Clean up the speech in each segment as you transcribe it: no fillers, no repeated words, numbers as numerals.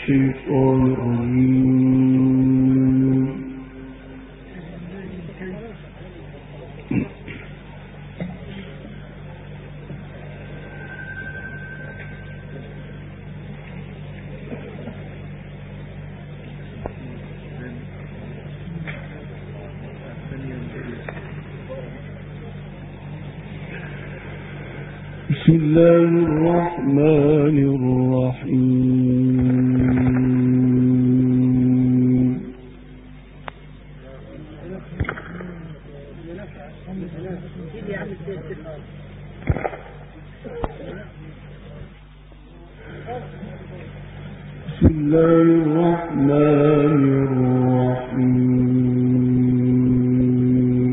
الشيطان الرجيم. بسم الله الرحمن الرحيم. بسم الله الرحمن الرحيم.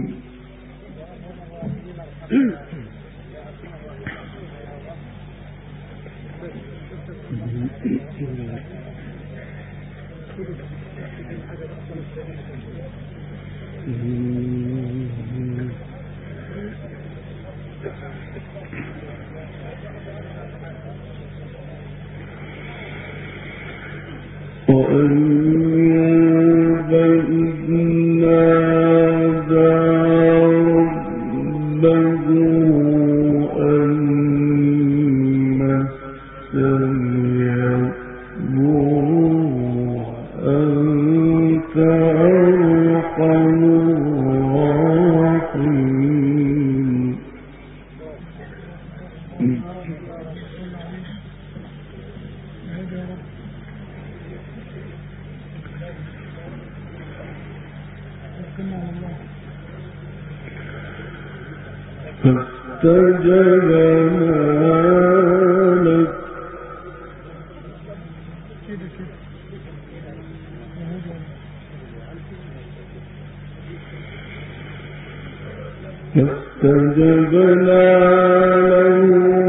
وأيوب إذ نادى ربه أني مسني الضر وأنت أرحم الراحمين. فاستجبنا لك له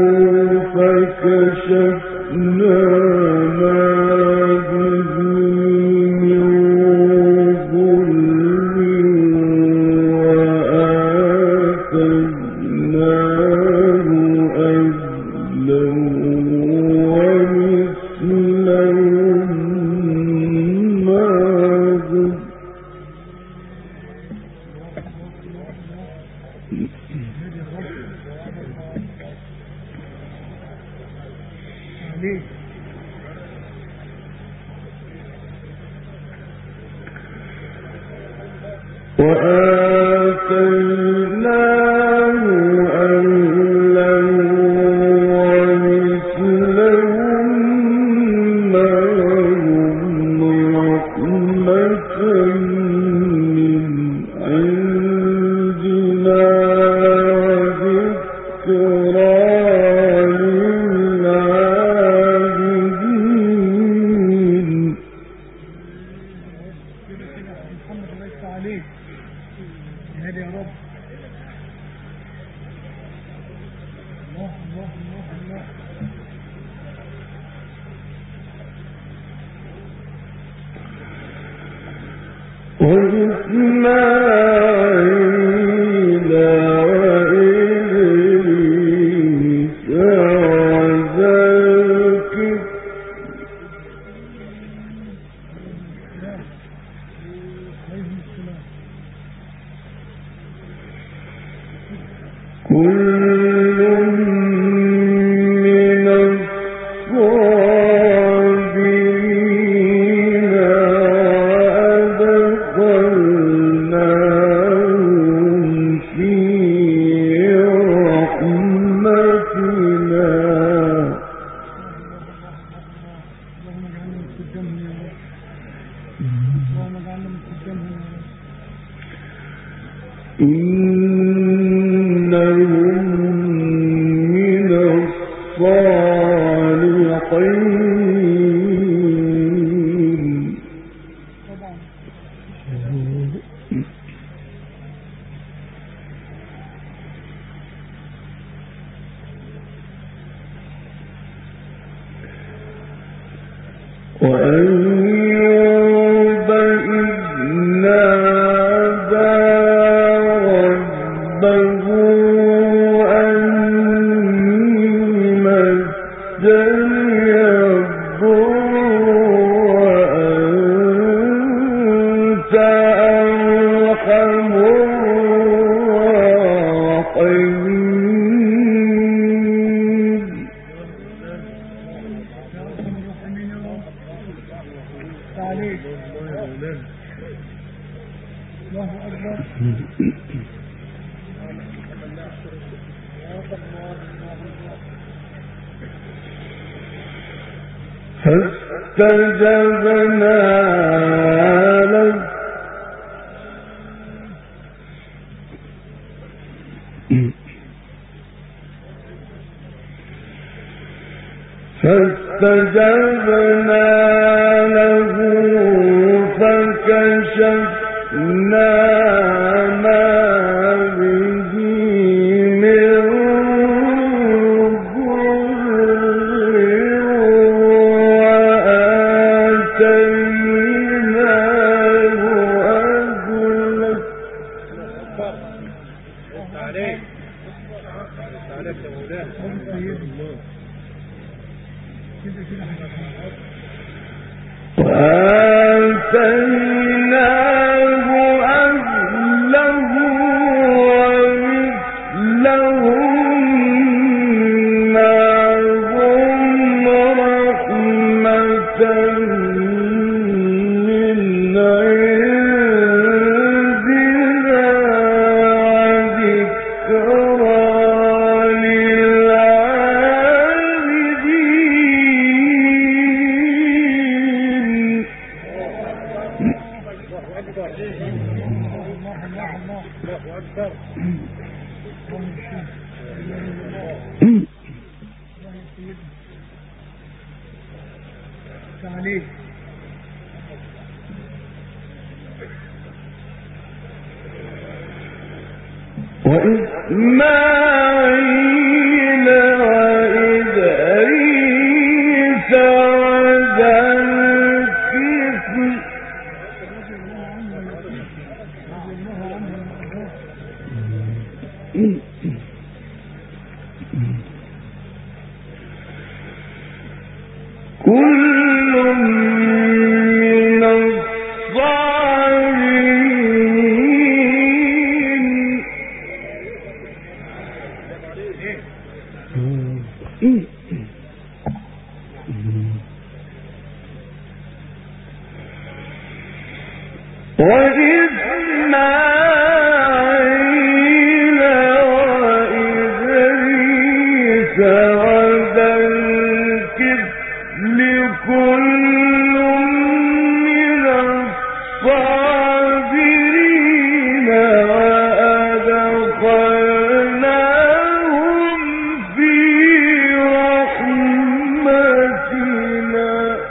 فكشفنا ما به من ضر وآتيناه أهلا ومثلهم معهم. وآتيناه أهلا ومثلهم معهم رحمة من عندنا وذكرى للعابدين. وإسماعيل وإدريس وذا الكفل كل من الصابرين وأدخلناهم في رحمتنا. إنهم من الصالحين. وأيوب إذ نادى ربه أني مسني الضر فاستجبنا له فكشفنا ما به من وإسماعيل وإدريس وذا الكفل كل من الصالحين وإسماعيل وإدريس وذا الكفل كل من الصابرين وأدخلناهم في رحمتنا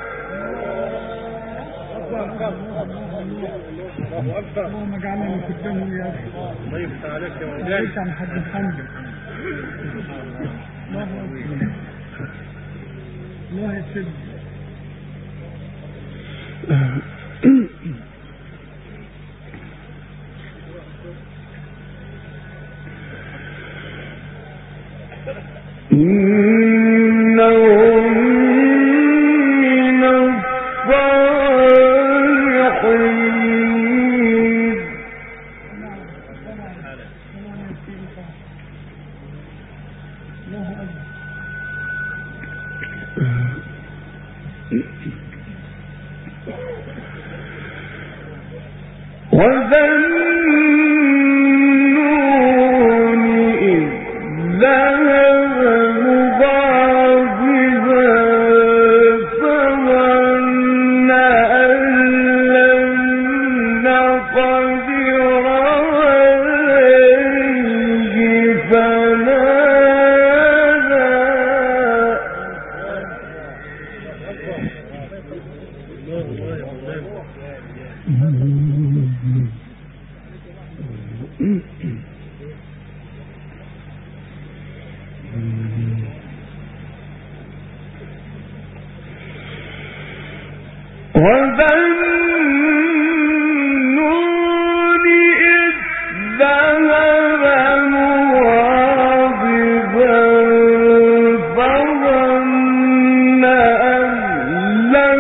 اللهم اجعلنا من قدامهم يا اخي. طيب تعالى يا مولاي عن حد الحمد. الله يسلمك. إنهم من الصالحين وذنون إذ ذهب مغاضبا فظن أن لن نقدر عليه فنادى وذنون إذ ذهب مغاضبا فظن أن لن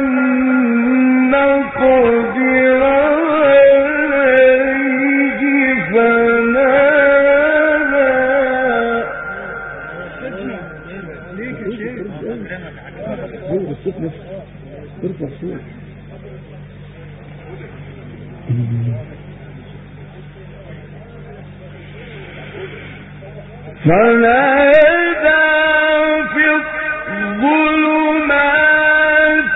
نقدر عليه فنادى فنادى في الظلمات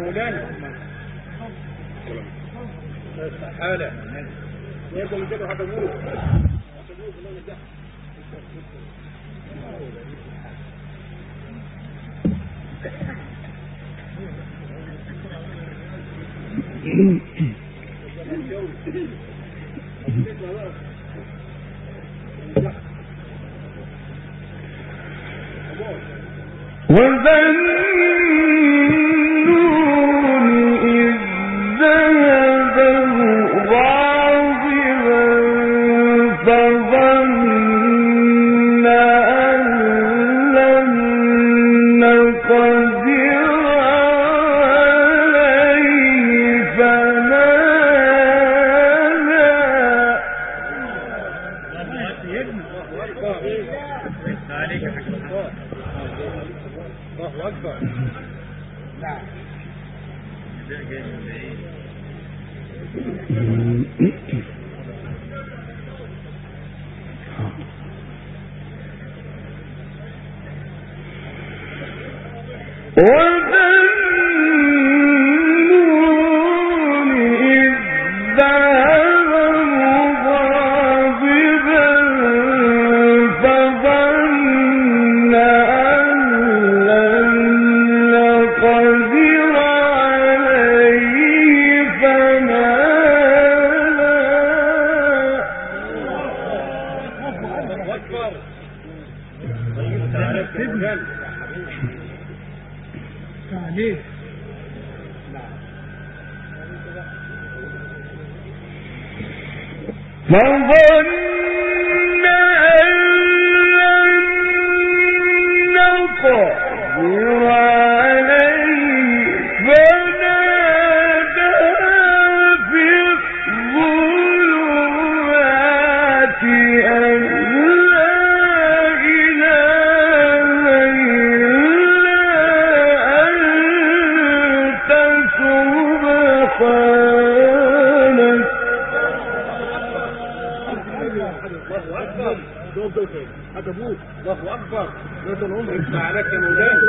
مولانا حالة ويبدأ من كده هذا مو الله أكبر نادى العمر يسمع عليك يا مولانا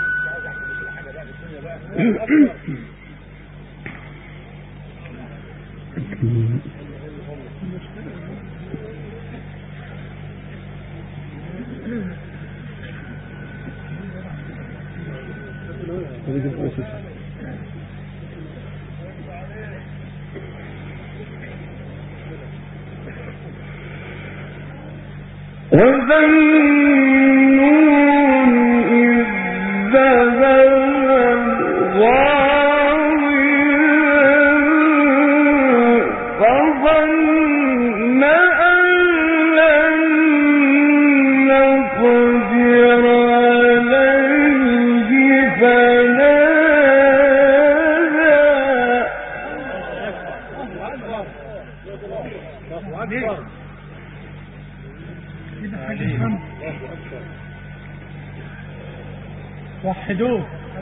وحدوه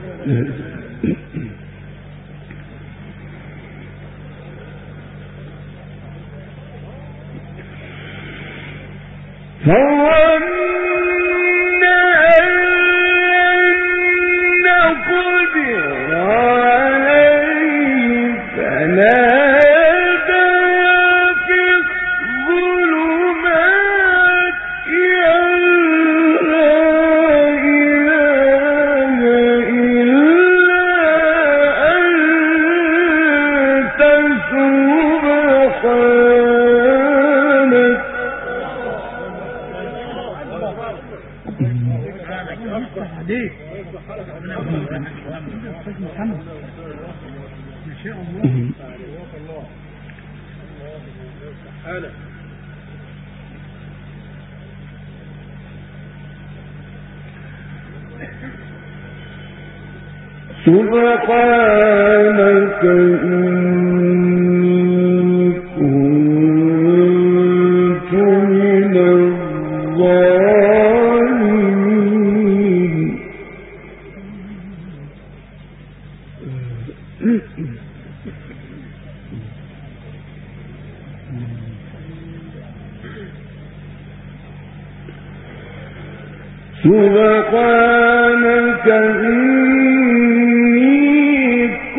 سبحانك إني كنت من الظالمين سبحانك إني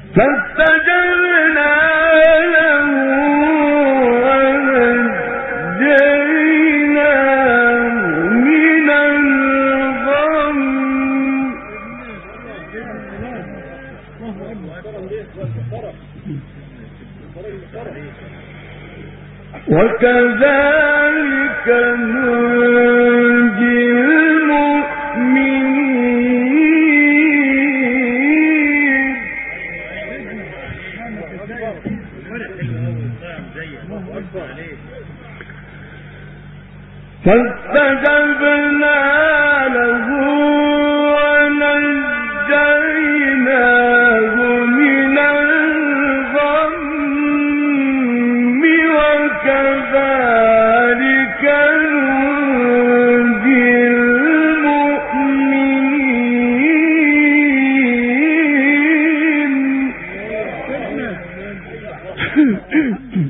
فاستجبنا له ونجيناه من الغم وكذلك ننجي المؤمنين فاستجبنا له ونجيناه من الغم وكذلك ننجي المؤمنين.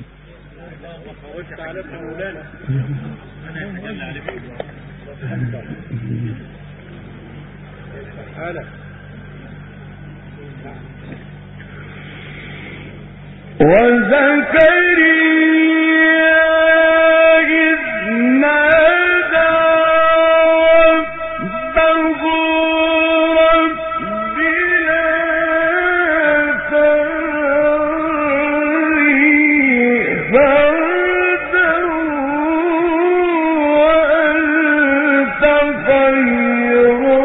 وزكريا إذ نادى ربه رب لا تذرني فردا وأنت خير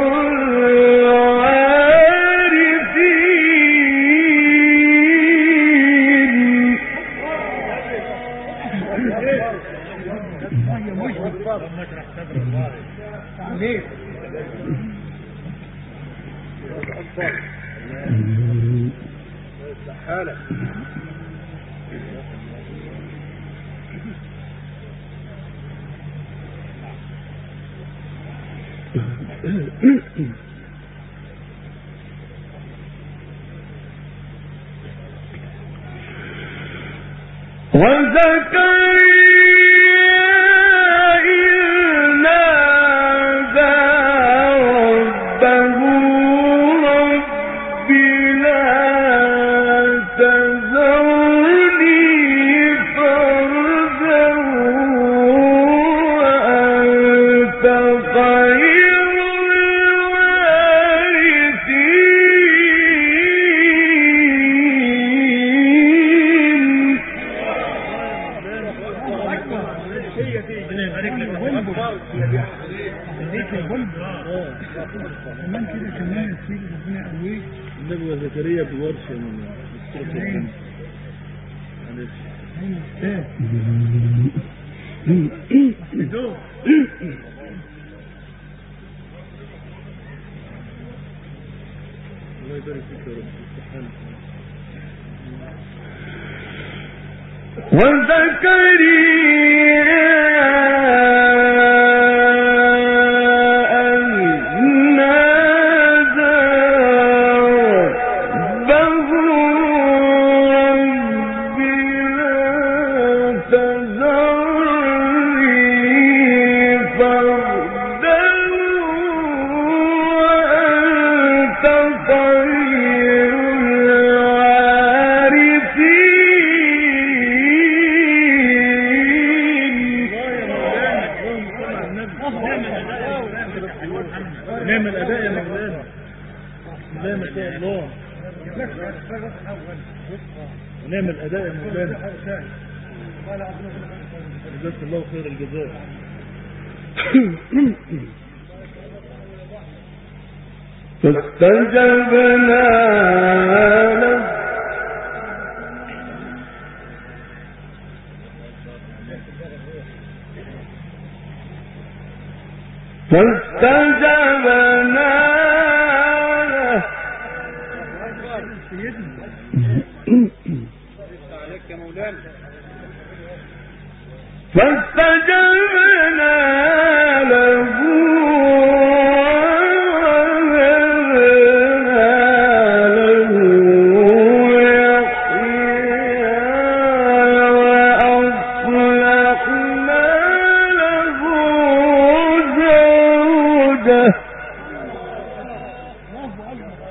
زكريا بورش الله يبارك فيك يا رب. نعم الأداء يا مولانا. لا ما شاء الله. نعم الأداء يا مولانا. جزاك الله خير الجزاء. فاستجبنا له فاستجبنا له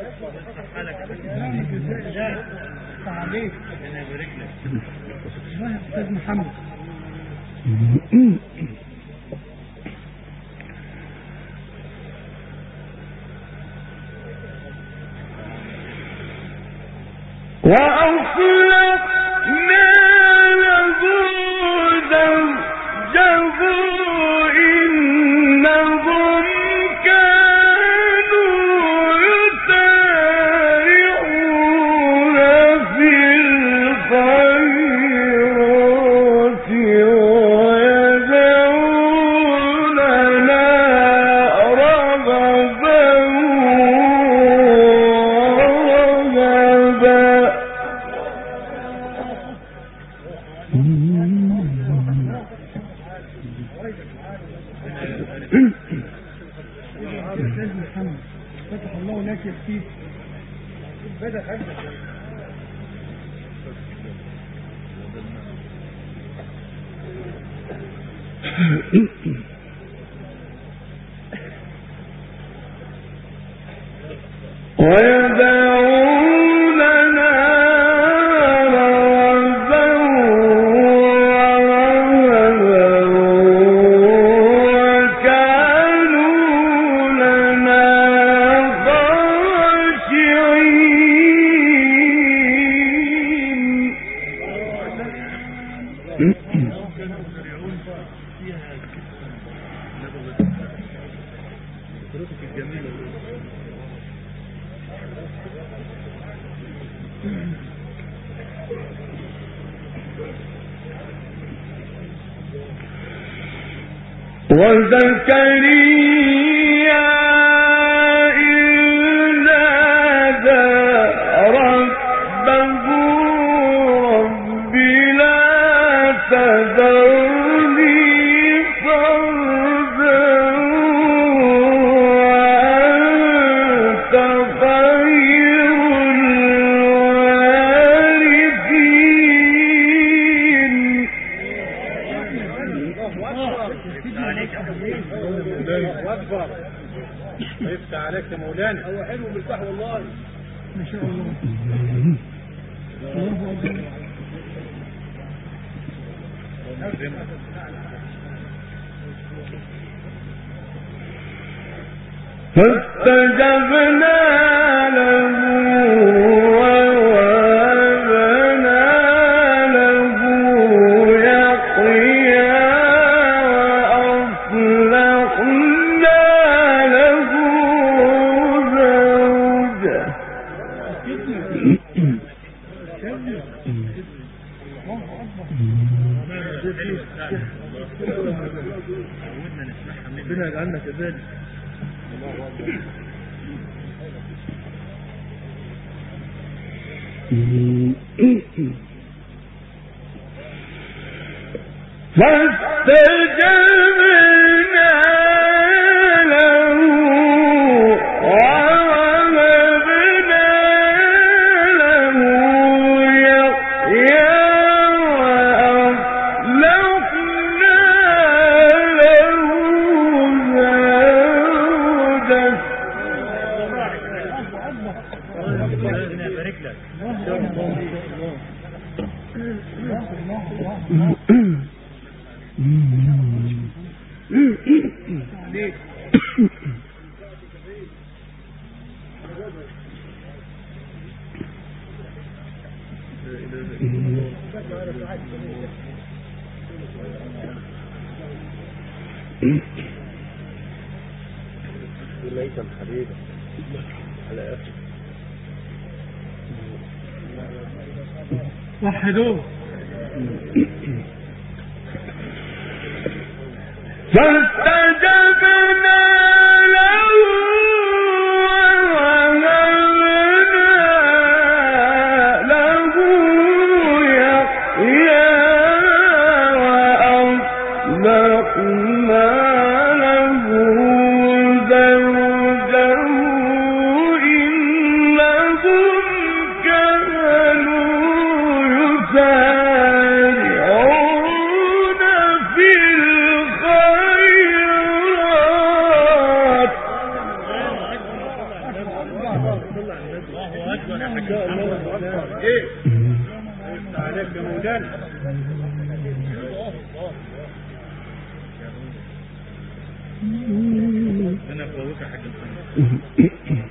عليك يا أستاذ محمد. وأخلقنا له زوجه إنهم كانوا يسارعون في الخيرات ويدعوننا رغبا ورهبا. فتح الله لك يا سيدي. ويدعوننا رغبا ورهبا وكانوا لنا خاشعين. وزكريا إذ نادى ربه رب لا تذرني فردا وأنت خير الوارثين. أكبر يفتح عليك يا مولانا. هو حلو مرتاح والله ما شاء الله. الله أكبر. فاستجبنا له ووهبنا له يحيى وأصلحنا له زوجه. ربنا يجعلنا كذلك. فاستجبنا له ووهبنا له يحيى وأصلحنا له زوجه. ربنا يبارك لك. ليتم حبيبي على اخر وحدوه. فاستجبنا له ووهبنا له يحيى وأصلحنا له زوجه إنهم كانوا يسارعون في الخيرات الله اكبر يا حاج محمد. ايه عليك يا مولانا. انا بقولك يا حاج محمد.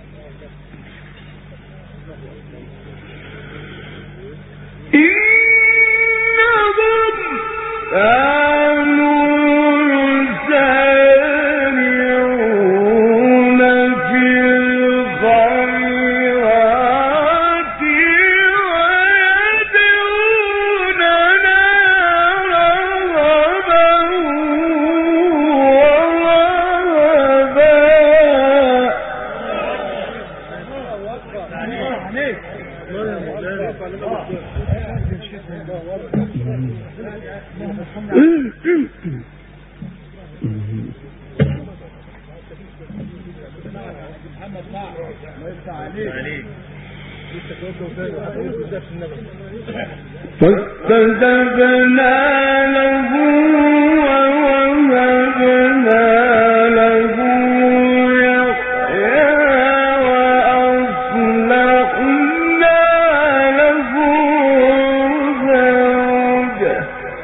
فاستجبنا له ووهبنا له يحيى وأصلحنا له زوجه.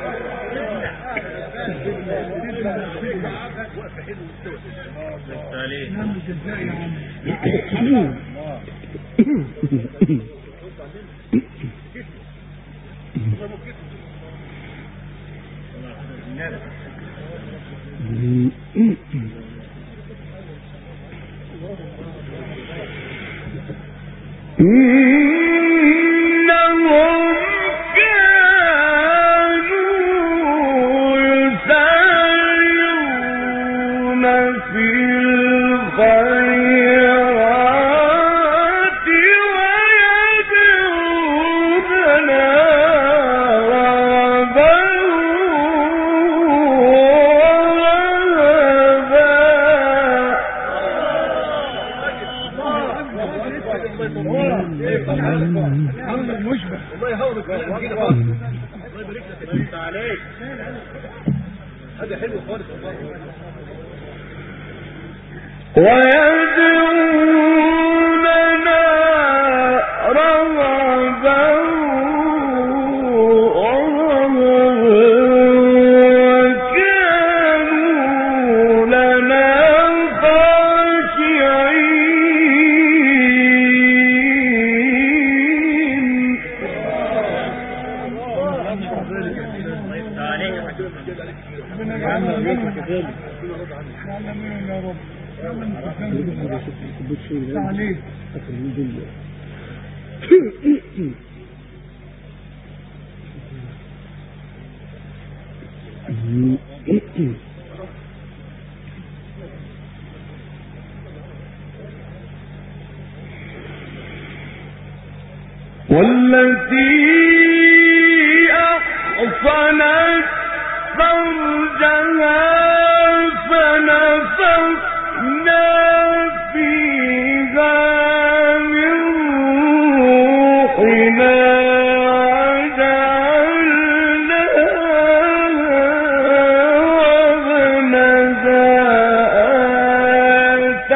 ويدعوننا رغبا وكانوا لنا خاشعين. والتي أحصنت فرجها فنفخنا فيها من روحنا وجعلناها آية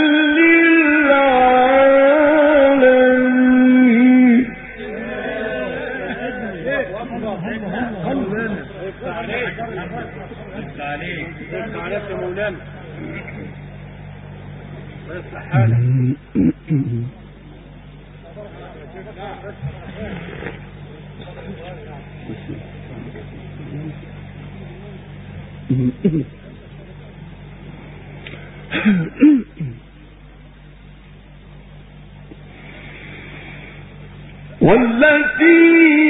للعالمين. عليك يا مولانا. ويصلح حالك. والتي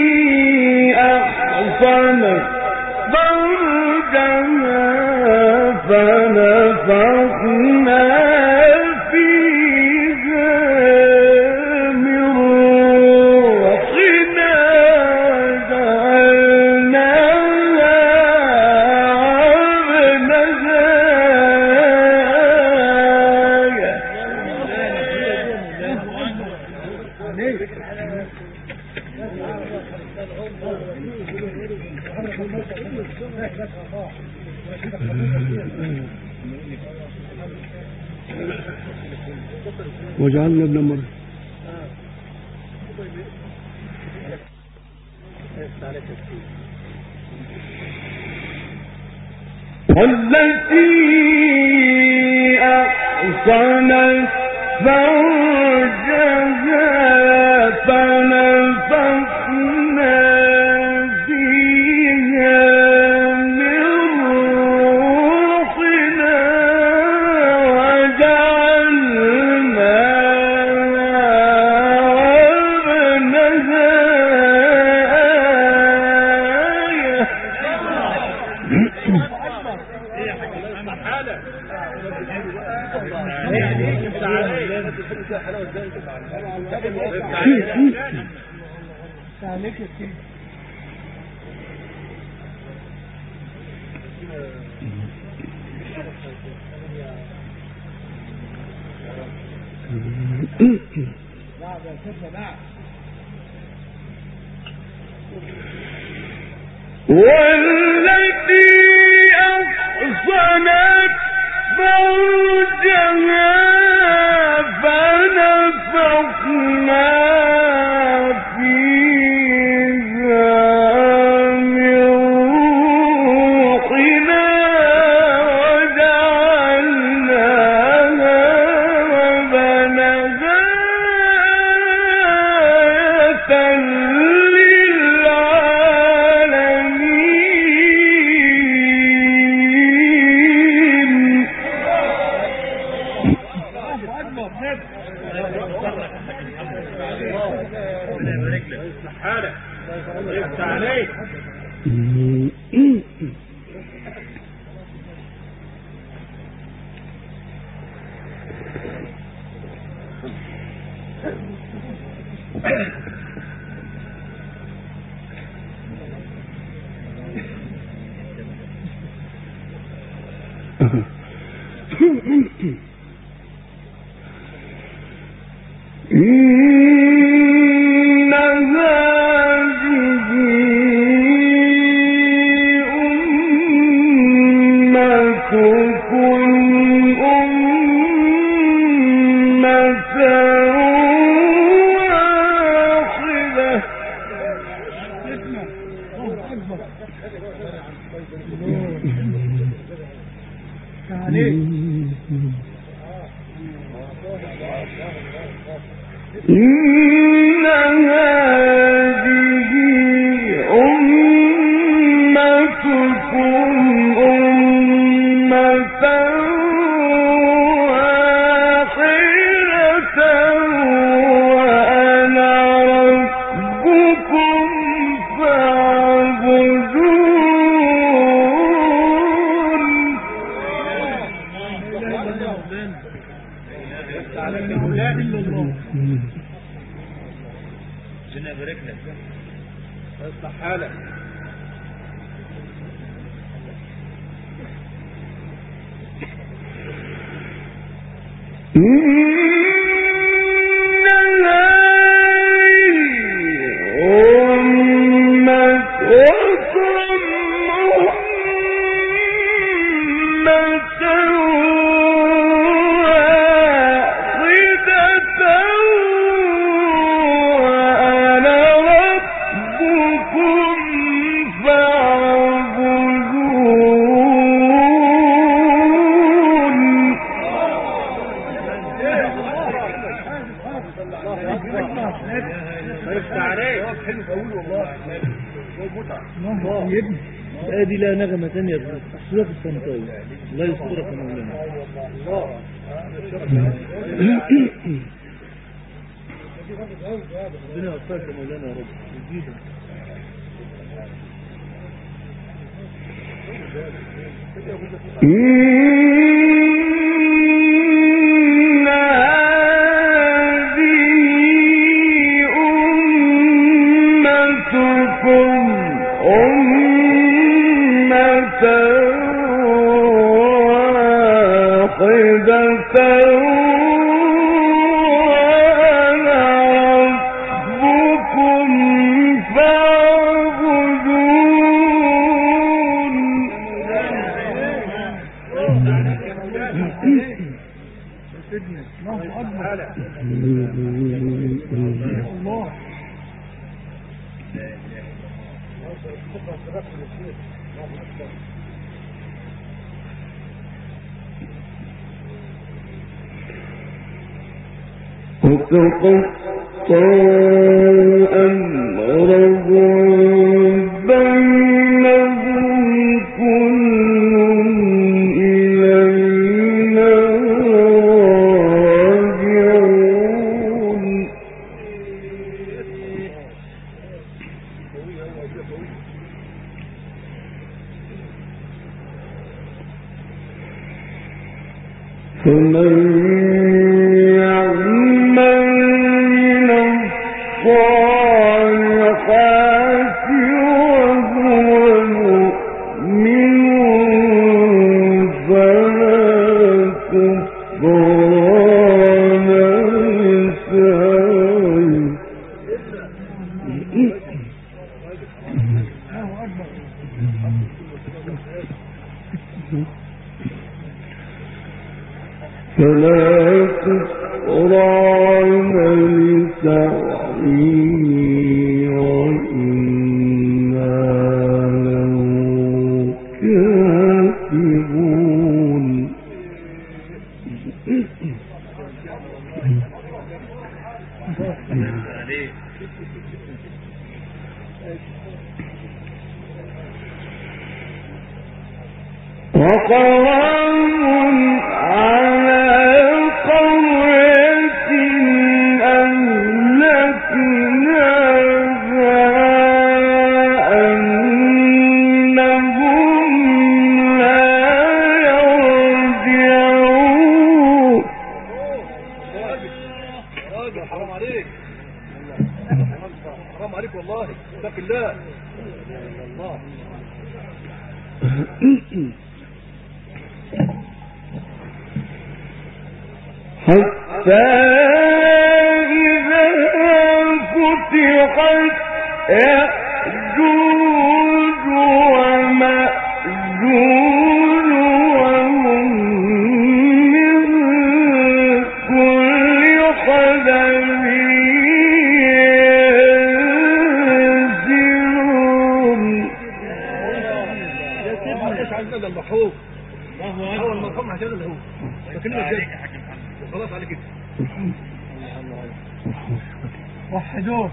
أحصنت فرجها فنفخنا فيها من روحنا جعلناها وجعلنا ابن مريم والتي أحصنت فرجها فنفخنا فيها من روحنا عليك يا سيدي. والتي أحصنت فرجها فنفخنا هذه لا نغمة ثانية الصورة الصمتاوي لا يصورك مولانا ربنا يوفقك يا مولانا يا رب جديدا وتقطعوا أمرهم بينهم كل إلينا راجعون فمن فلا تسرعن لسعي وإنا له كاتبون وقرآن على قرية أهلكناها أنهم لا يرجعون حرام عليك حرام عليك والله اتق الله الله حتى إذا فتحت يأجوج ومأجوج وهم من كل حدب ينسلون يا سيدنا ايش عندنا المحروق اول ما قام عشان الهو لكننا جد خلاص على كده وحدوه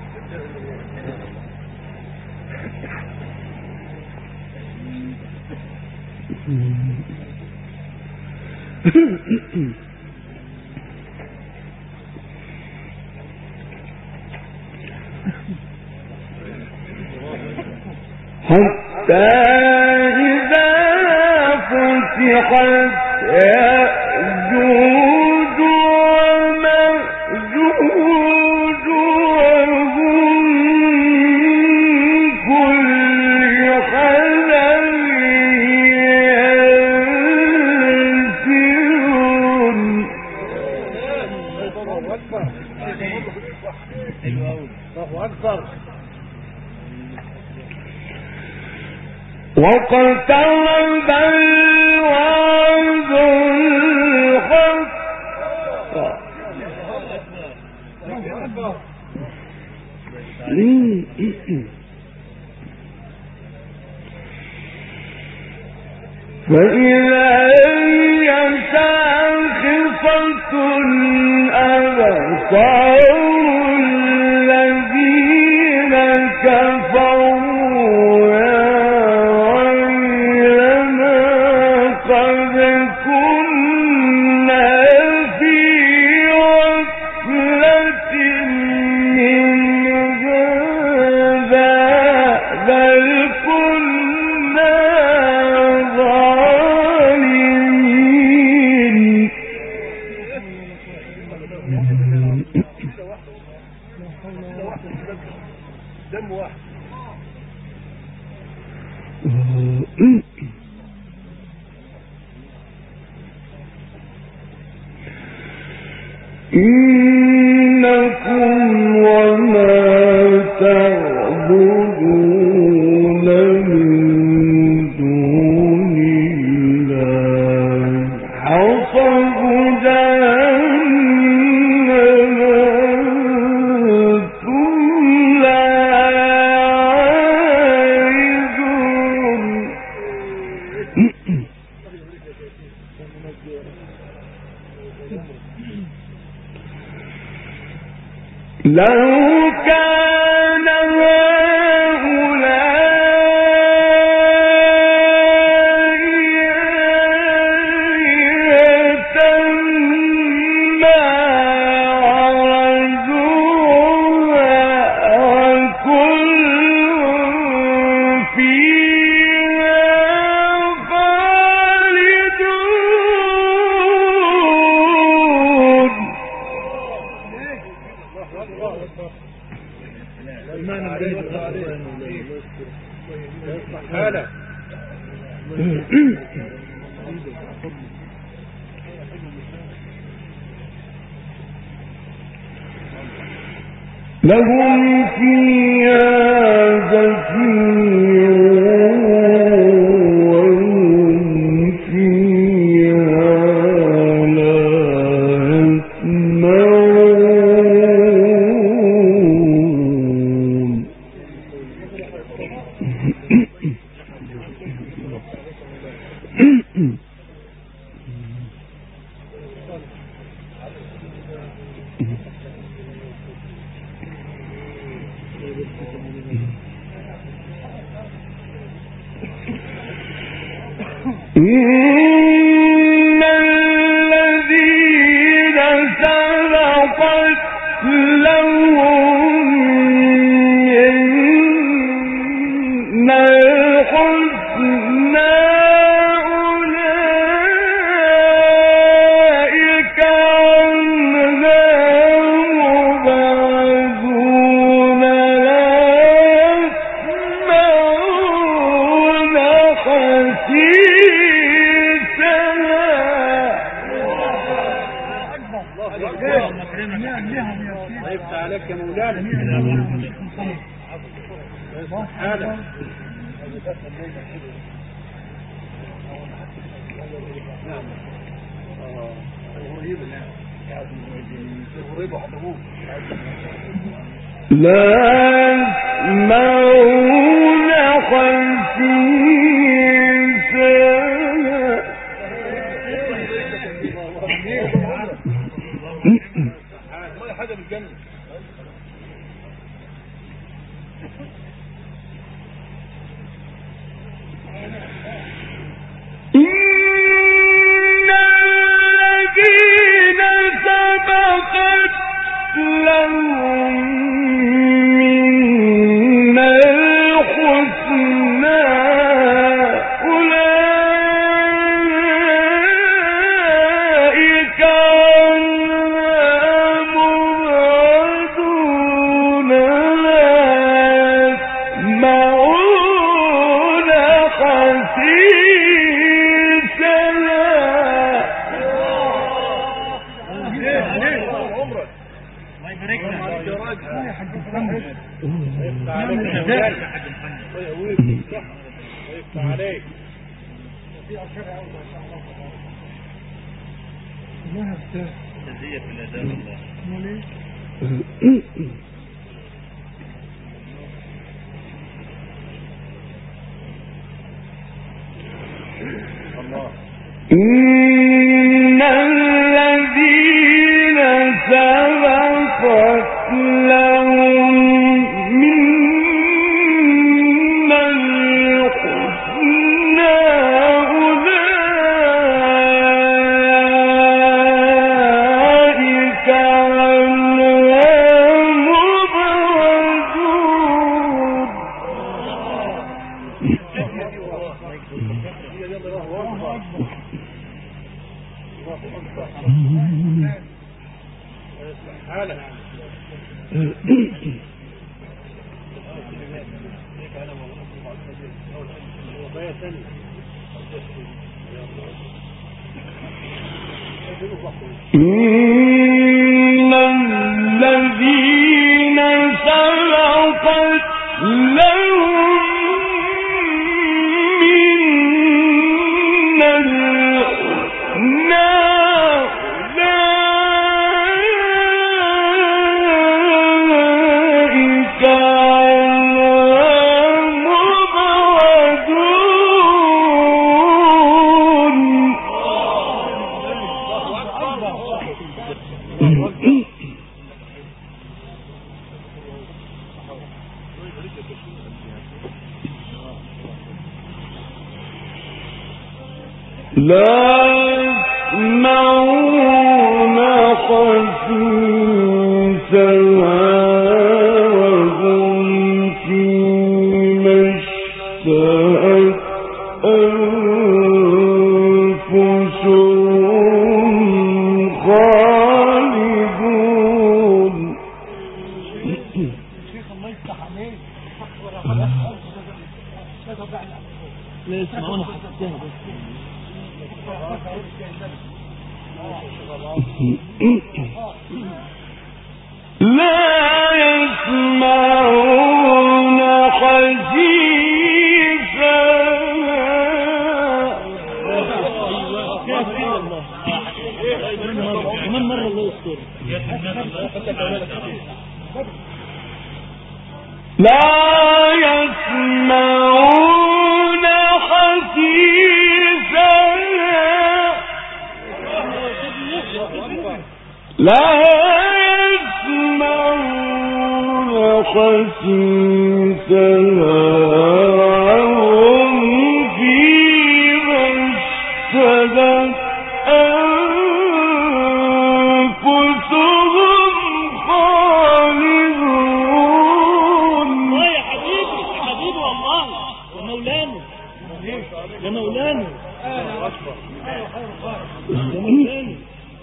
حتى إذا فتحت يأجوج ومأجوج وهم كل حدب ينسلون الله أكبر واقترب الوعد الحق فإذا هي شاخصة أبصار الذين كفروا يا ويلنا قد كنا في غفلة من هذا بل كنا ظالمين دم واحد إنكم وما تعبدون من دون الله حصب جهنم أنتم لا لهم فيها زفير وهم فيها لا يسمعون إن الذين سبقت لهم من الحسنى أولئك عنها مبعدون لا يسمعون طيبت عليك يا مولانا حالا لا يسمعون حسيسها حاجة بالجنة إن الذين سبقت لهم من الحسنى أولئك عنها مبعدون لا يسمعون جزية في الأداء الله إن الذين سبقت لهم من الحسنى أولئك عنها مبعدون إن الذين سبقت لهم من الحسنى أولئك عنها مبعدون لا يسمعون حسيسها وهم فيما اشتهت أنفسهم خالدون. شيخ الله يفتح عليك. لا يسمعون حسيسها بس. لا يسمعون حسيسها كمان مرة الله يستر. لا يسمعون حسيسها لا يسمعون حسيسها وهم فيما اشتهت أنفسهم خالدون. يا حبيبي يا حبيبي والله يا مولانا يا مولانا يا مولانا.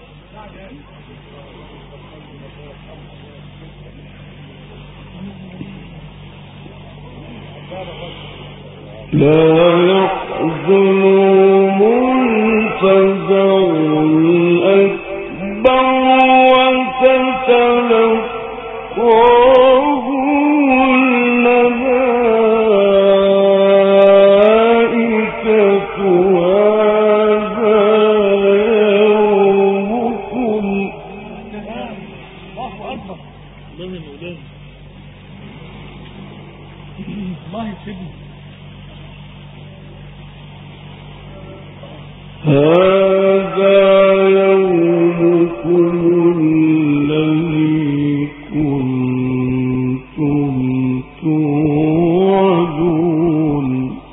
لا يحزنهم الفزع الأكبر وتتلقاهم الملائكة هذا يومكم. الله أكبر. الله يا مولانا الله يسجن. هذا يومكم الذي كنتم توعدون.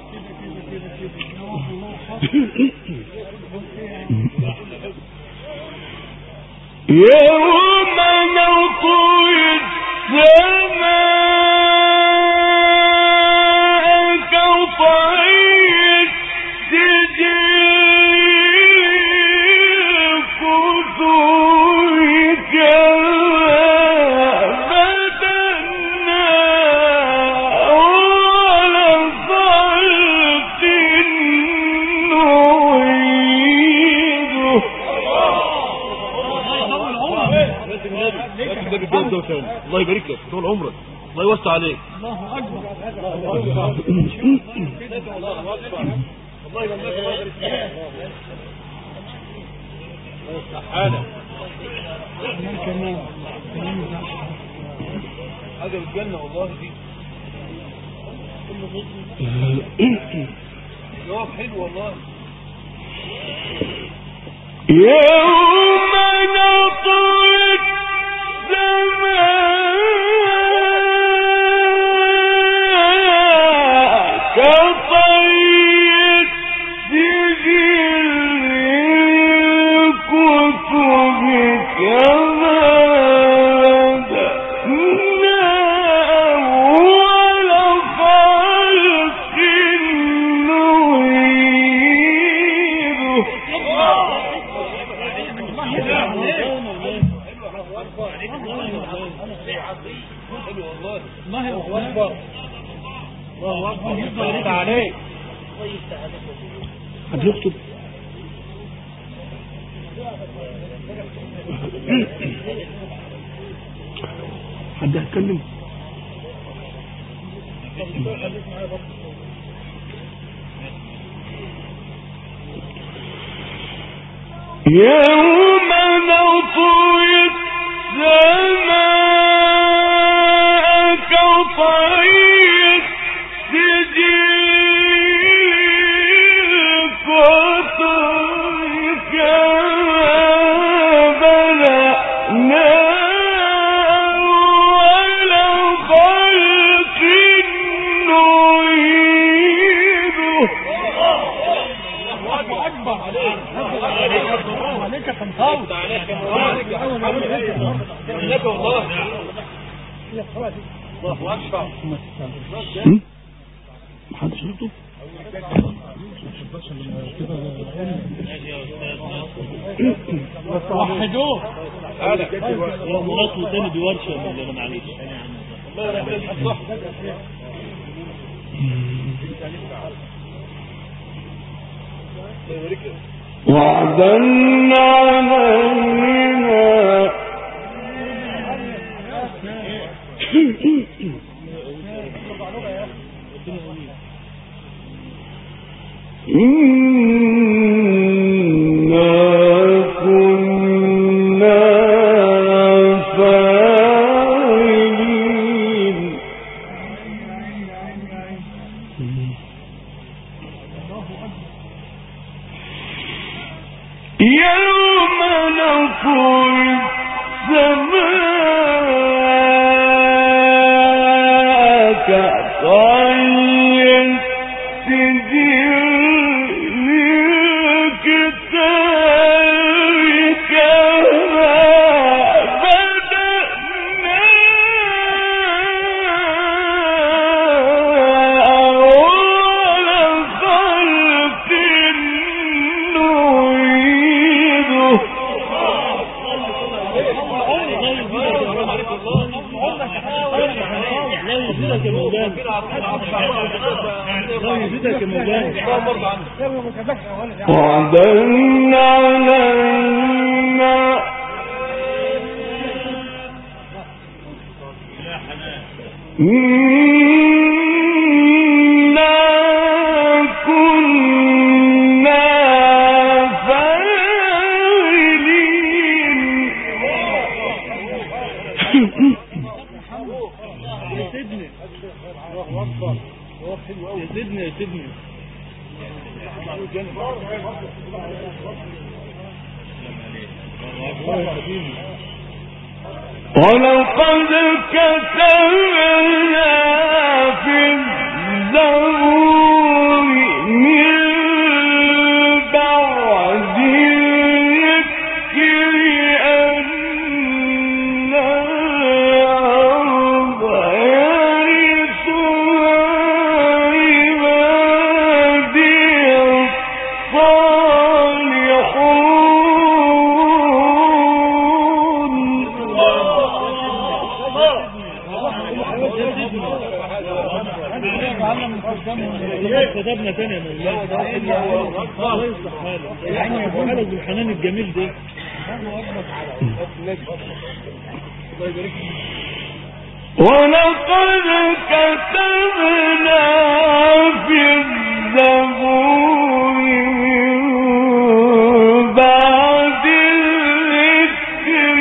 يوم نطوي السماء كطي السجل الله يبارك لك طول عمرك الله يوسع عليك. الله أكبر. الله يبارك حالك كمان هذا الجنة والله دي جواب حلو والله. يوم نطوي السماء كطي السجل الكتب كما بدأنا أول خلق الله أكبر يفتح عليك. قد يكتب حد هتكلم يوم نطوي السماء كطي السجل كطي كما بدأنا أول خلق عليك والله. الله اكبر. محدش يطلب وحدوه هو مرات وتاني دي ورشه من اللي معلش الله يرحمه صح. وعدا علينا ولقد كتبنا في الزبور من بعد الذكر أن الأرض يرثها عبادي كتبنا تاني يا مولانا الله يصلح حاله يعني حالك بالحنان الجميل ده ولقد كتبنا في الزبور من بعد الذكر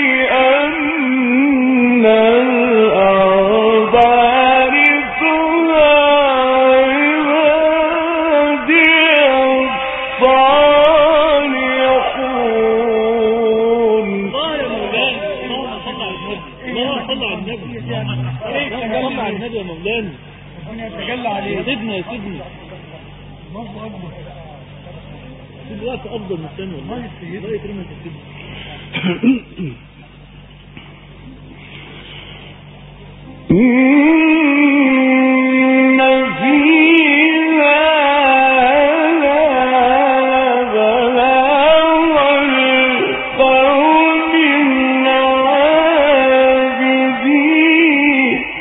أن الأرض يرثها عبادي الصالحون. الله يا مولانا اللهم صل على النبي اللهم صل على النبي صل على النبي يا مولانا ربنا يتجلى عليه يا سيدنا يا سيدنا دلوقتي افضل من الثاني والله الله يكرمك يا سيدنا. إن فيها لبلاغا لقوم عابدين.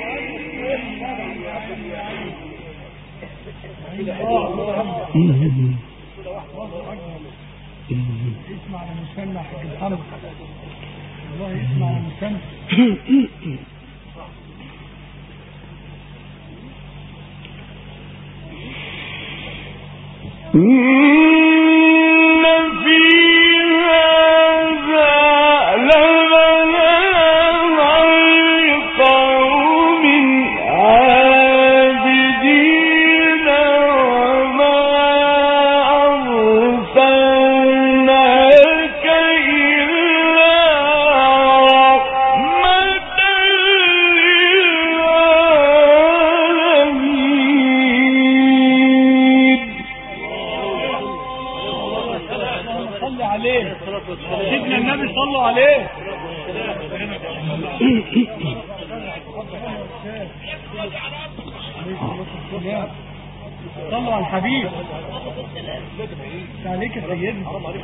اسمع لمسمى حق الحمد والله اسمع لمسمى إن في هذا لبلاغا لقوم عابدين وما أرسلناك إلا رحمة للعالمين. صلوا على الحبيب عليك يا سيدنا.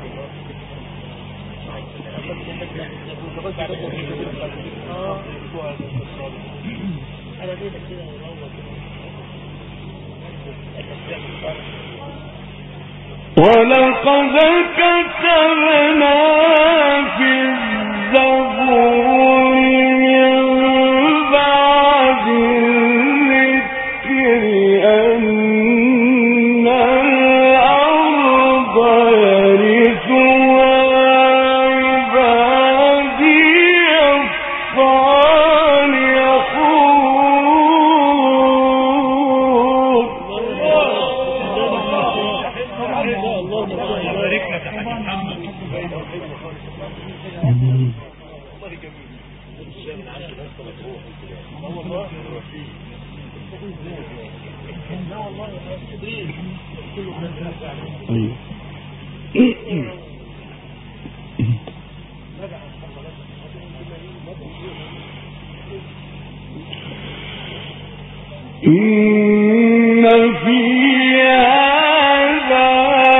ولقد كتبنا في الزبور من بعد الذكر أن الأرض يرثها عبادي إن في هذا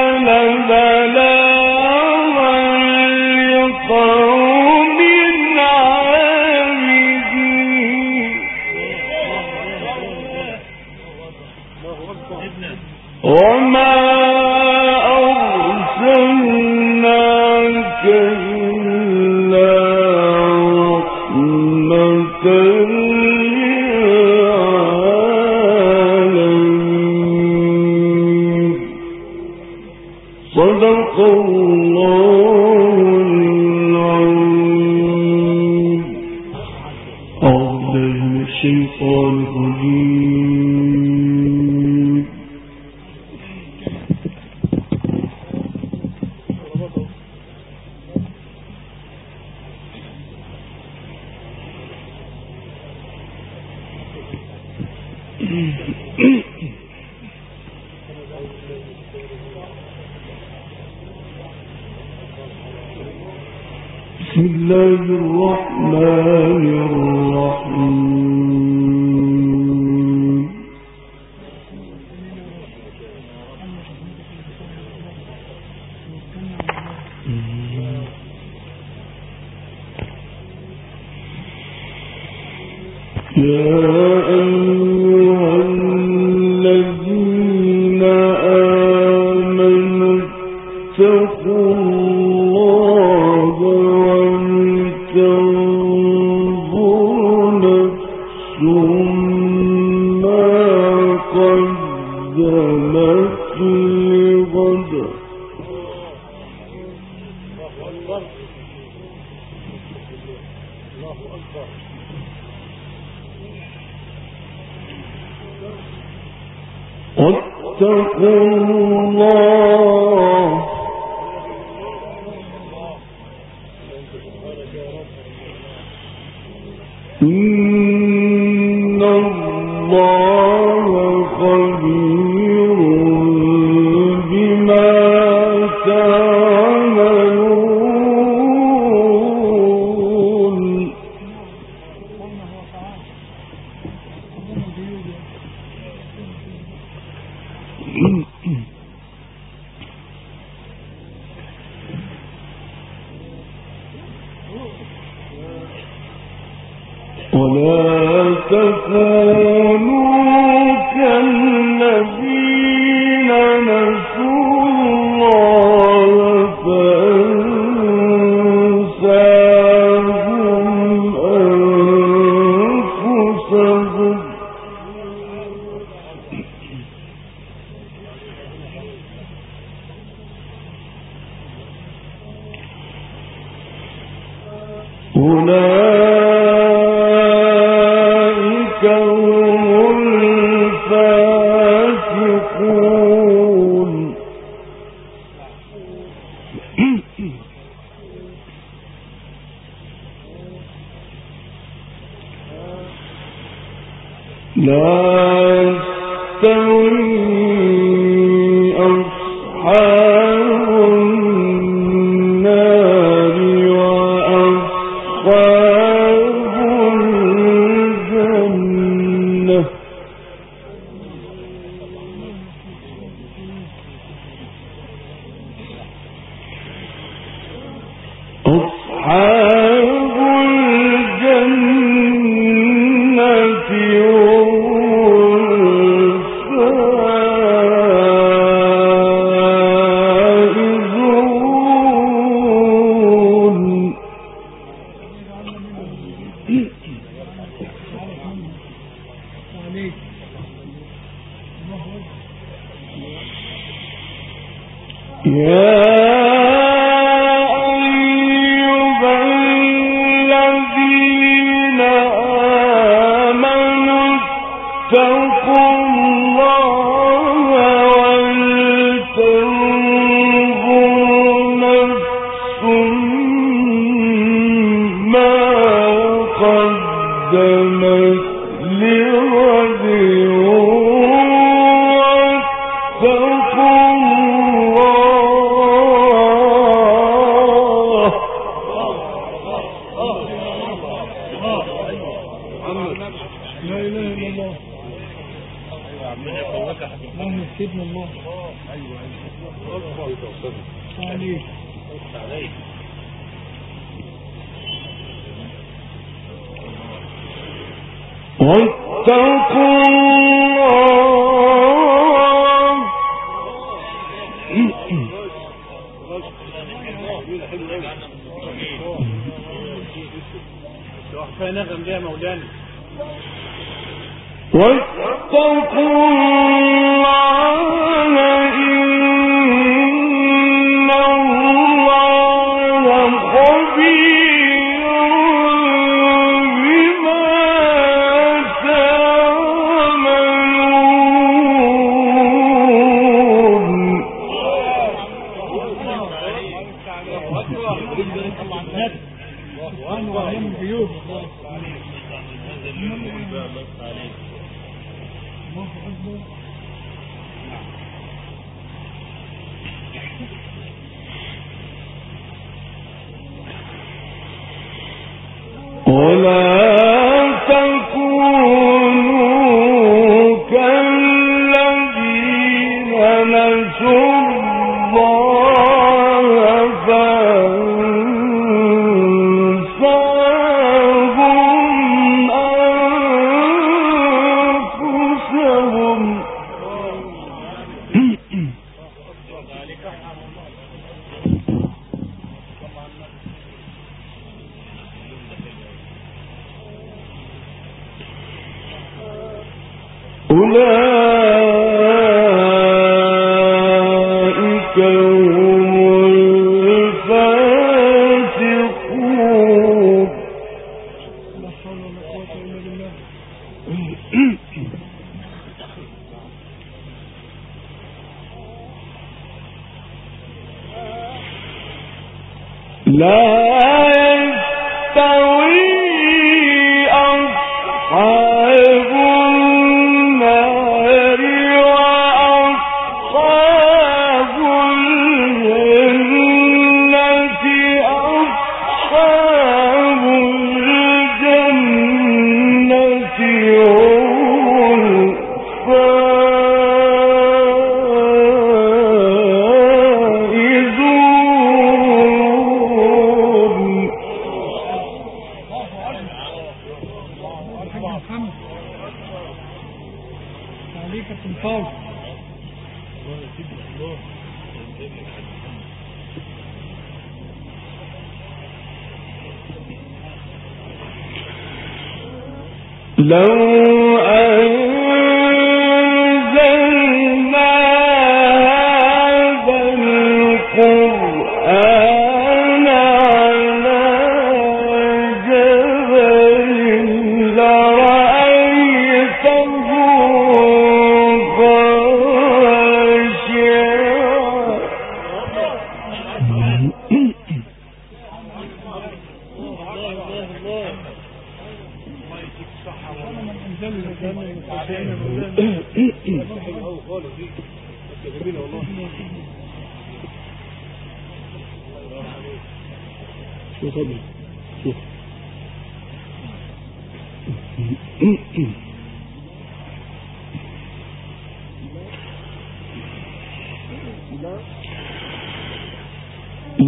لبلاغا لقوم عابدين وما أرسلناك إلا رحمة صدق الله العظيم. أعوذ بالله من الشيطان الرجيم. بسم الله الرحمن الرحيم. يا أيها الذين آمنوا اتقوا الله ولتنظر نفس ما قدمت لغد واتقوا الله إن الله خبير بما تعملون. ولا تكونوا كالذين نسوا الله فأنساهم أنفسهم أولئك هم الفاسقون. لا يستوي أصحاب النار وأصحاب الجنة الجنة أصحاب لو أنزلنا هذا القرآن على جبل لرأيته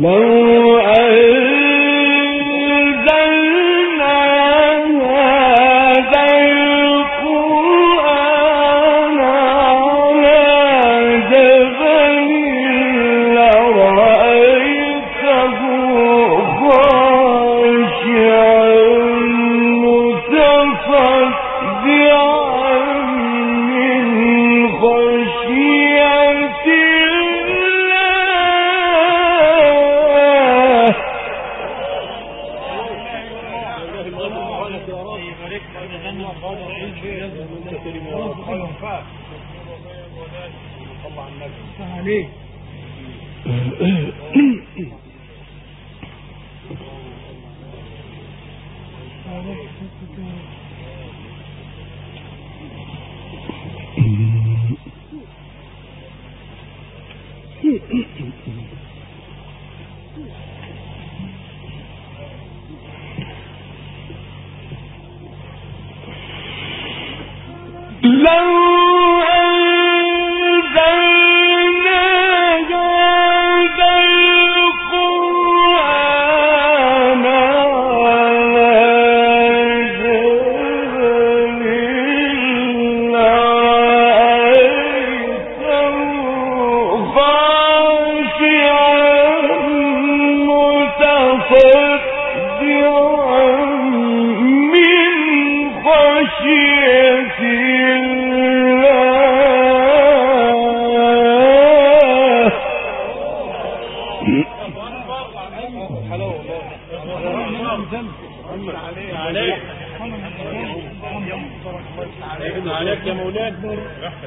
عليك يا مولانا.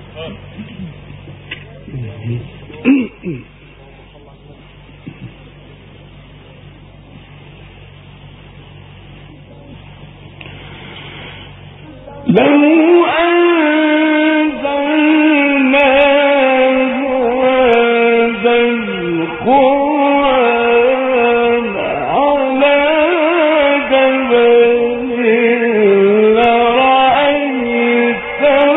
لو أنزلنا هذا القرآن على جبل لرأيته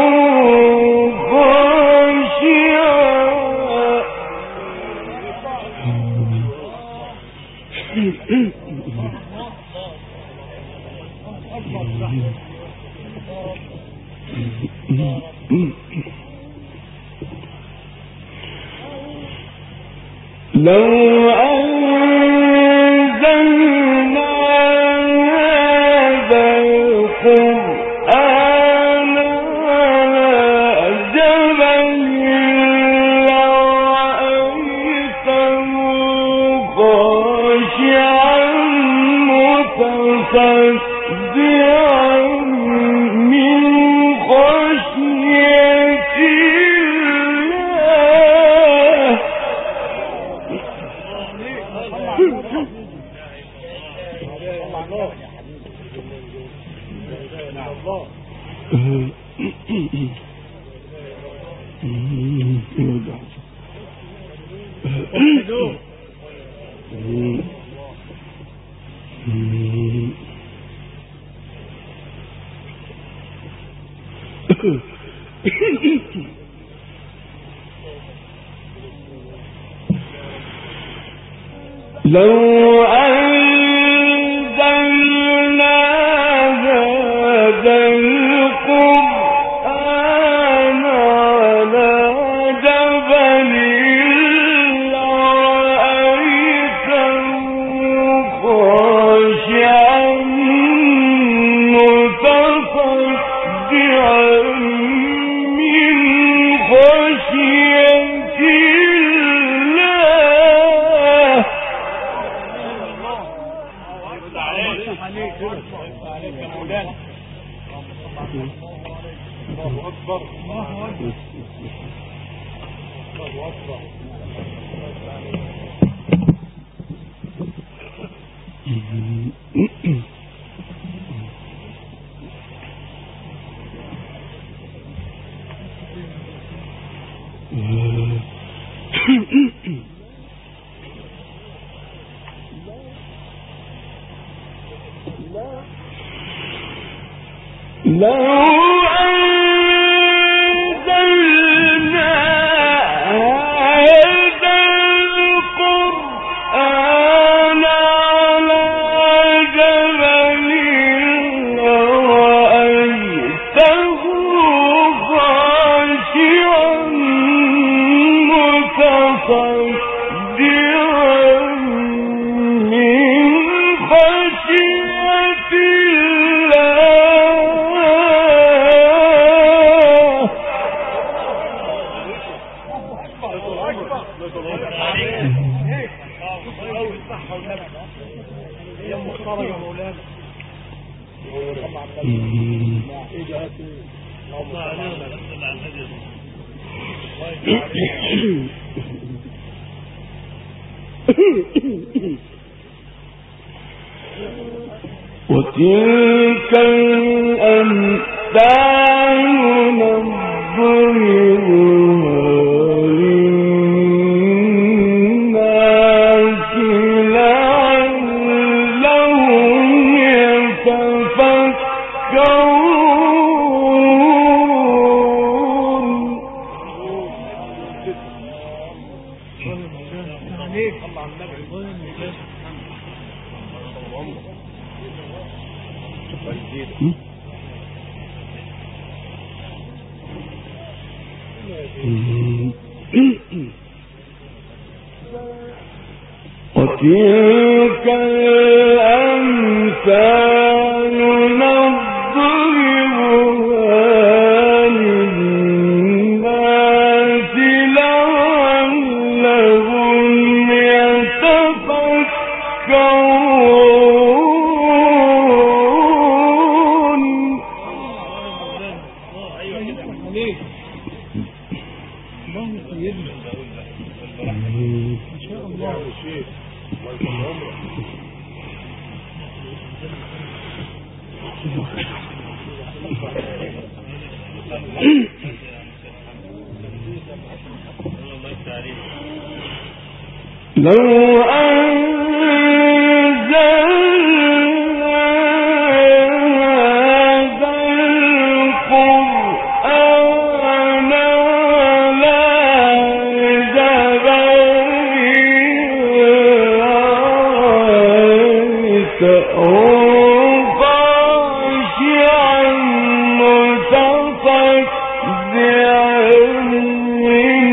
لو أنزلنا هذا القرآن على جبل لرأيته خاشعا متصدعا من خشية لو أنزلنا هذا القرآن على جبل لرأيته خاشعا متصدعا من خشية الله أكبر. الله أكبر. الله أكبر. لو أنزلنا هذا القرآن وتلك الأمثال نضربها للناس لعلهم يتفكرون. وتلك الأمثال نضربها للناس لعلهم يتفكرون. لو أنزلنا هذا القرآن على جبل رأيته خاشعا متصدعا من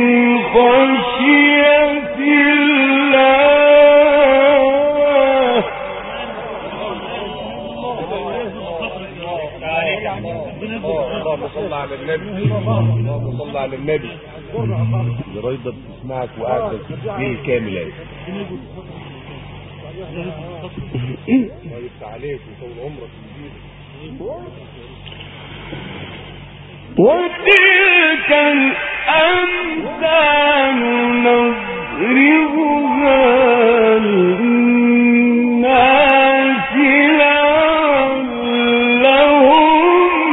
خشية الله. اللهم صل على النبي، اللهم صل على النبي. الراجل بتسمعك وقاعد تسبيح كاملة. الله يفتح عليك ويطول عمرك وتلك الأمثال نضربها للناس لعلهم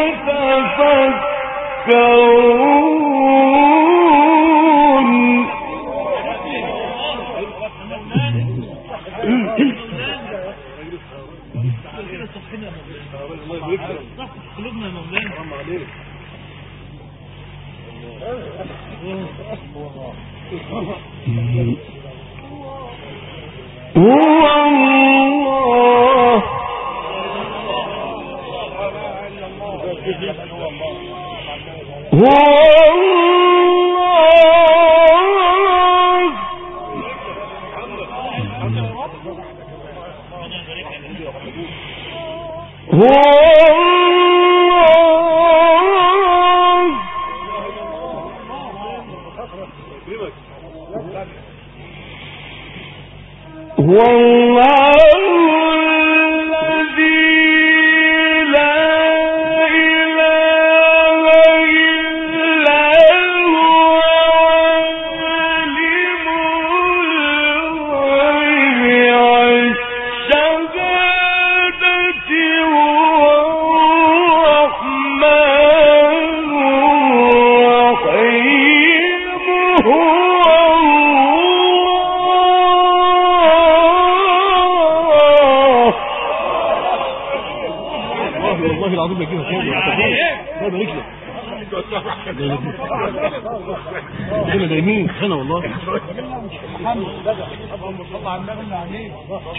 يتفكرون. هو الله هو الله الذي لا إله إلا هو عالم الغيب والشهادة هو الرحمن الرحيم. هو والله العظيم بجيبها تاني. هذا رجلك هنا نايمين هنا والله. اللهم صل على النبي عليه.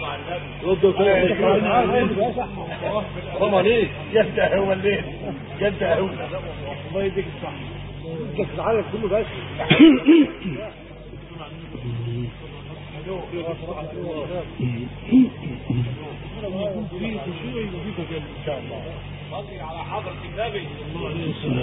حرام عليك جد هو الليل جد هو. الله يديك الصح. انت في العالم كله بس. ان شاء الله. صلي على حضرة النبي صلى الله عليه وسلم.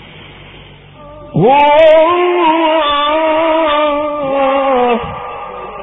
هو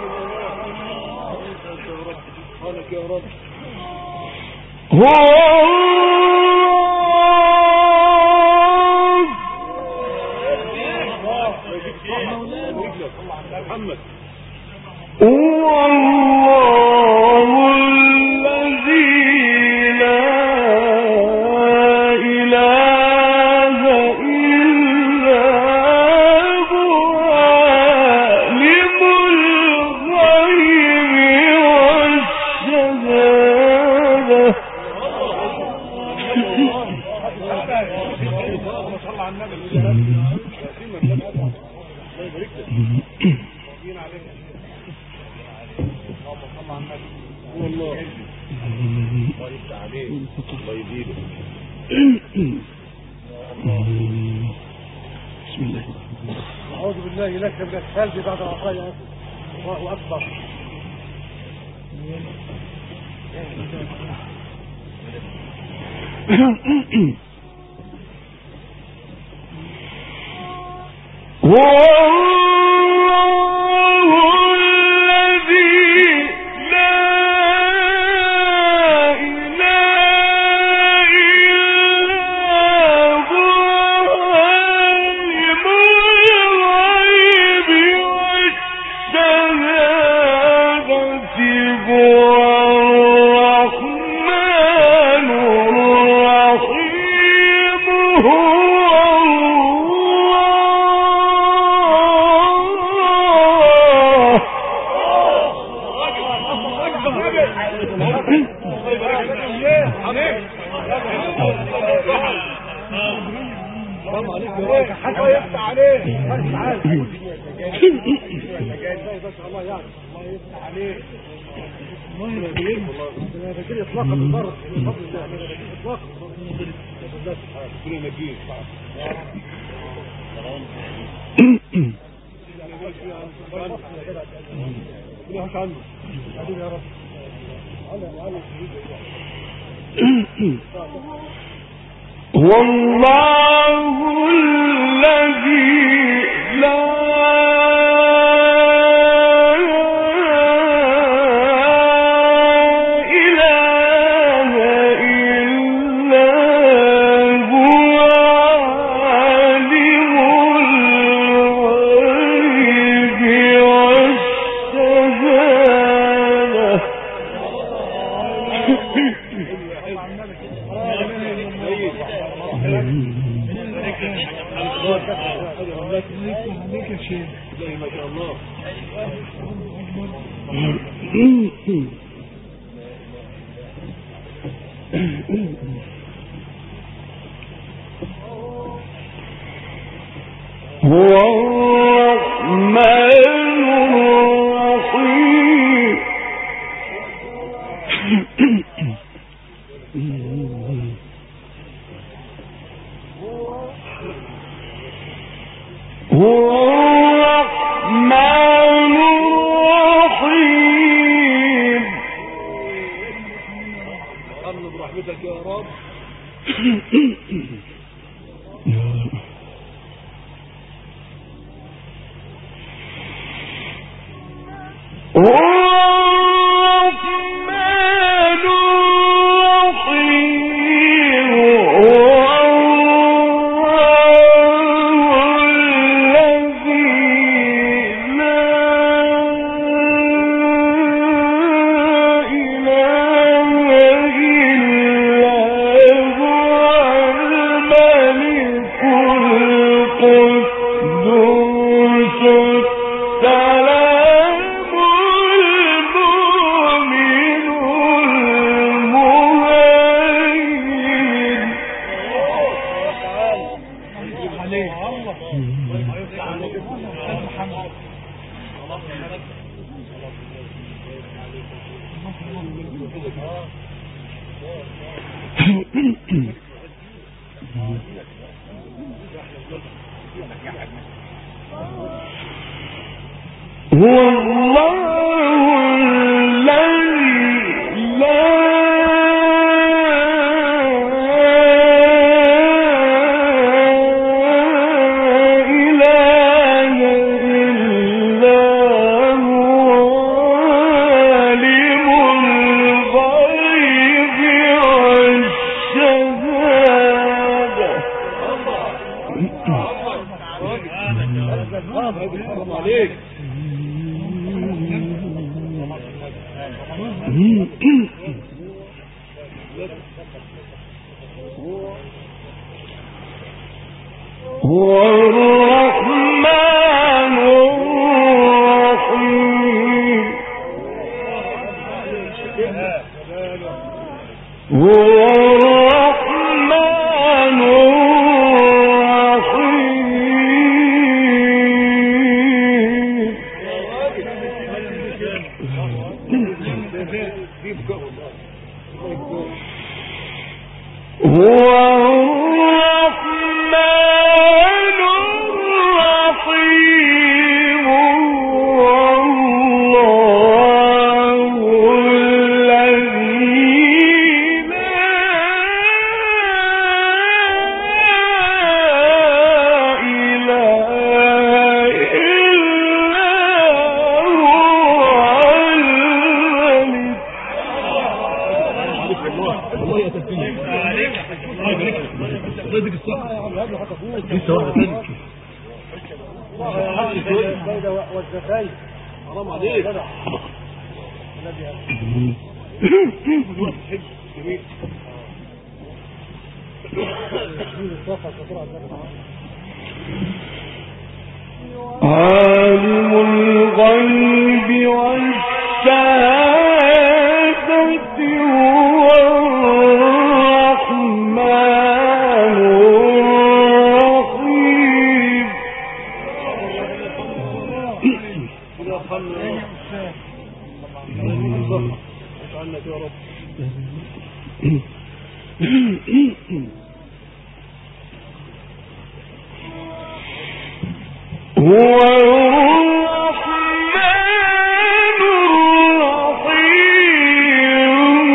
أعوذ بالله لك من الثلج بعد العصاية. الله أكبر. والله الذي لا هو الرحمن الرحيم هو الرحمن الرحيم أرض برحمتك يا رب. هو الله الذي لا إله إلا هو عالم هو الرحمن الرحيم هو الرحمن الرحيم حرام عليك عالم الغيب والشهادة هو الرحمن الرحيم هو الرحمن الرحيم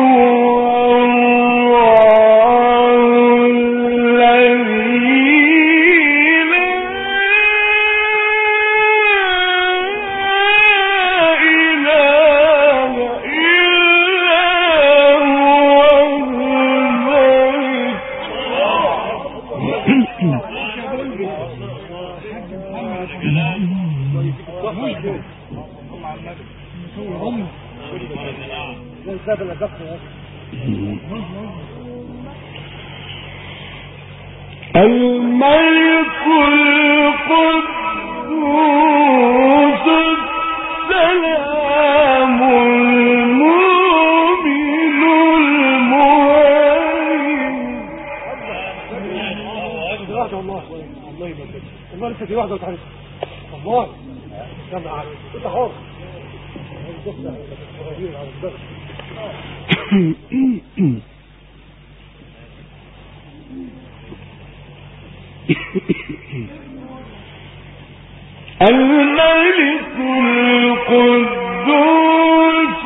الملك القدوس السلام المؤمن المهيمن الله لسه في واحده وتعالى الله سمع انت حر الملك القدوس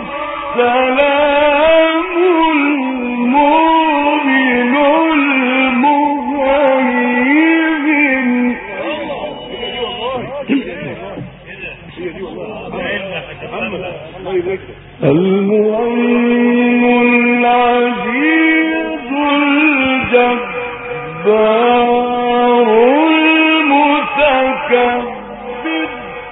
السلام المؤمن المهيمن المهيمن العزيز الجبار المتكبر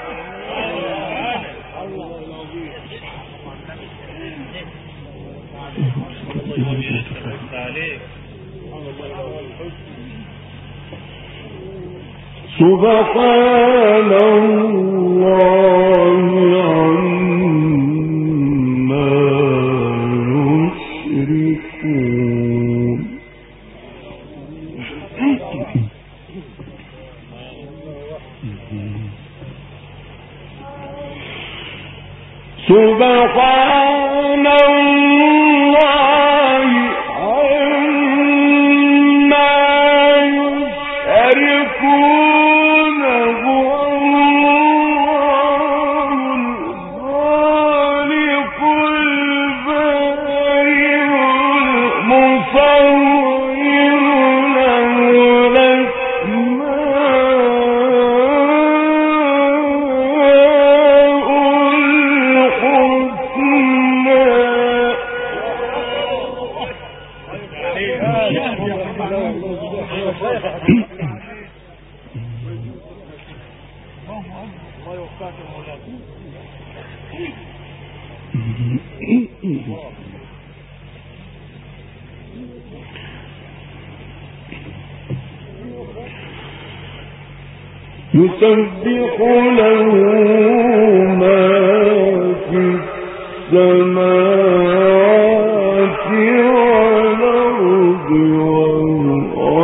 سبحان الله عما يشركون سبحان الله عما يشركون هو الخالق البارئ المصور له الأسماء الحسنى يسبح له ما في السماوات والأرض وهو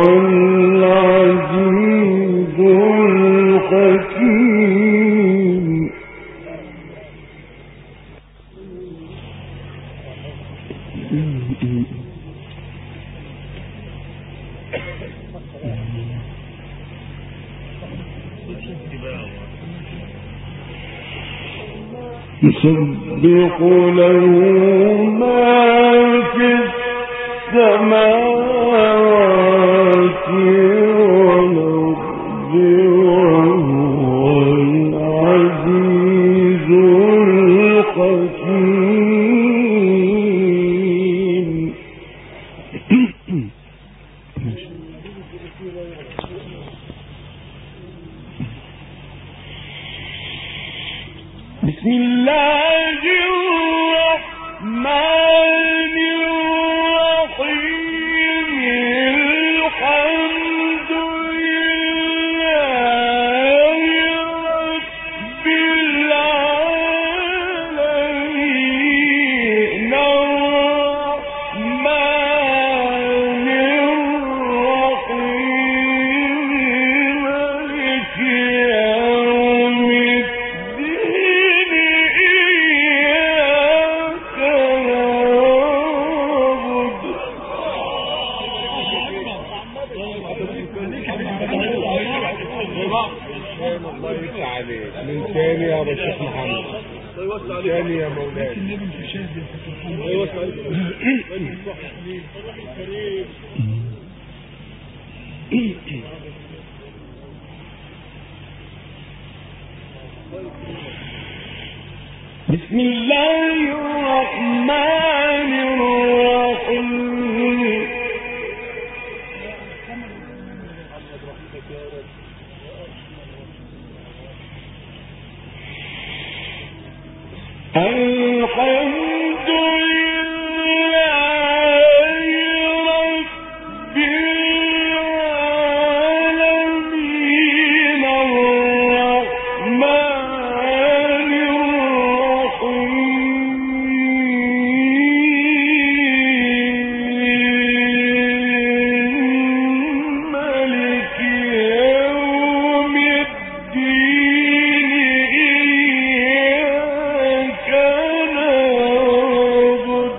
العزيز الحكيم. يسبح له ما في السماوات والأرض وهو العزيز الحكيم. بسم الله الرحمن الرحيم. الحمد لله رب العالمين الرحمن الرحيم مالك يوم الدين. إياك نعبد. الله يفتح عليك من ثاني يا ابو الشيخ محمد. من ثاني يا مولانا. بسم الله الرحمن الرحيم. الحمد لله رب العالمين الرحمن الرحيم مالك يوم الدين. إياك نعبد.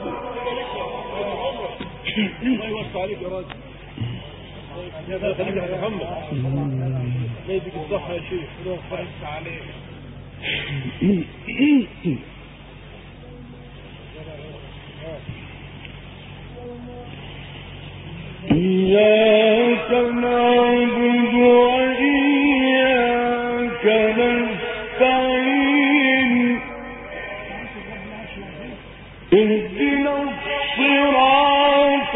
الله يوسع عليك يا راجل. يا خليك يا محمد. الله يديك الصحة يا شيخ. الله يوسع عليك. إياك نعبد وإياك نستعين. اهدنا الصراط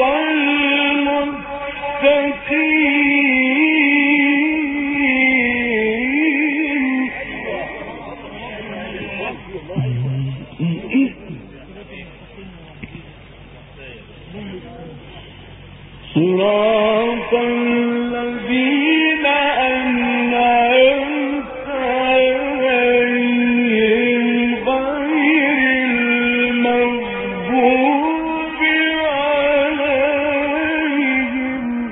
المستقيم. صراط الذين أنعمت عليهم غير المغضوب عليهم.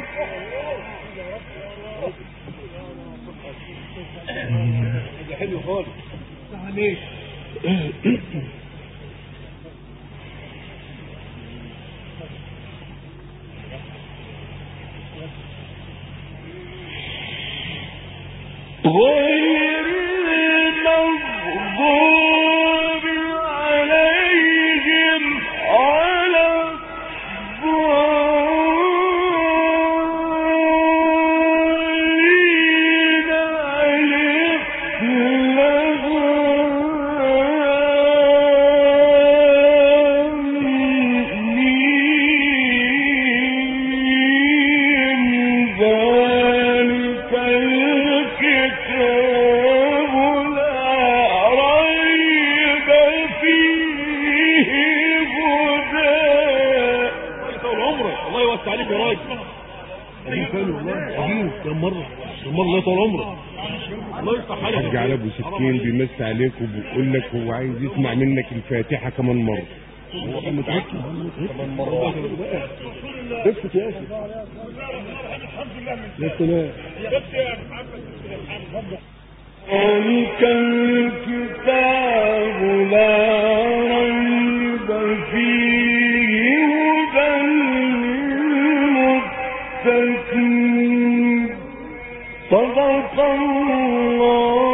ده حلو خالص. عليك غير المغضوب عليهم ولا الضالين. ذلك الكتاب تاني والله عظيم كم مرة الله طول عمرك الله يفتح عليك. الحاج علي ابو سكين بيمسي عليك وبيقول لك هو عايز يسمع منك الفاتحة كمان مرة. هو كان متأكد كمان مرة بس يا اخي يا سلام ذلك الكتاب لا ريب فيه هدى للمتقين صدق الله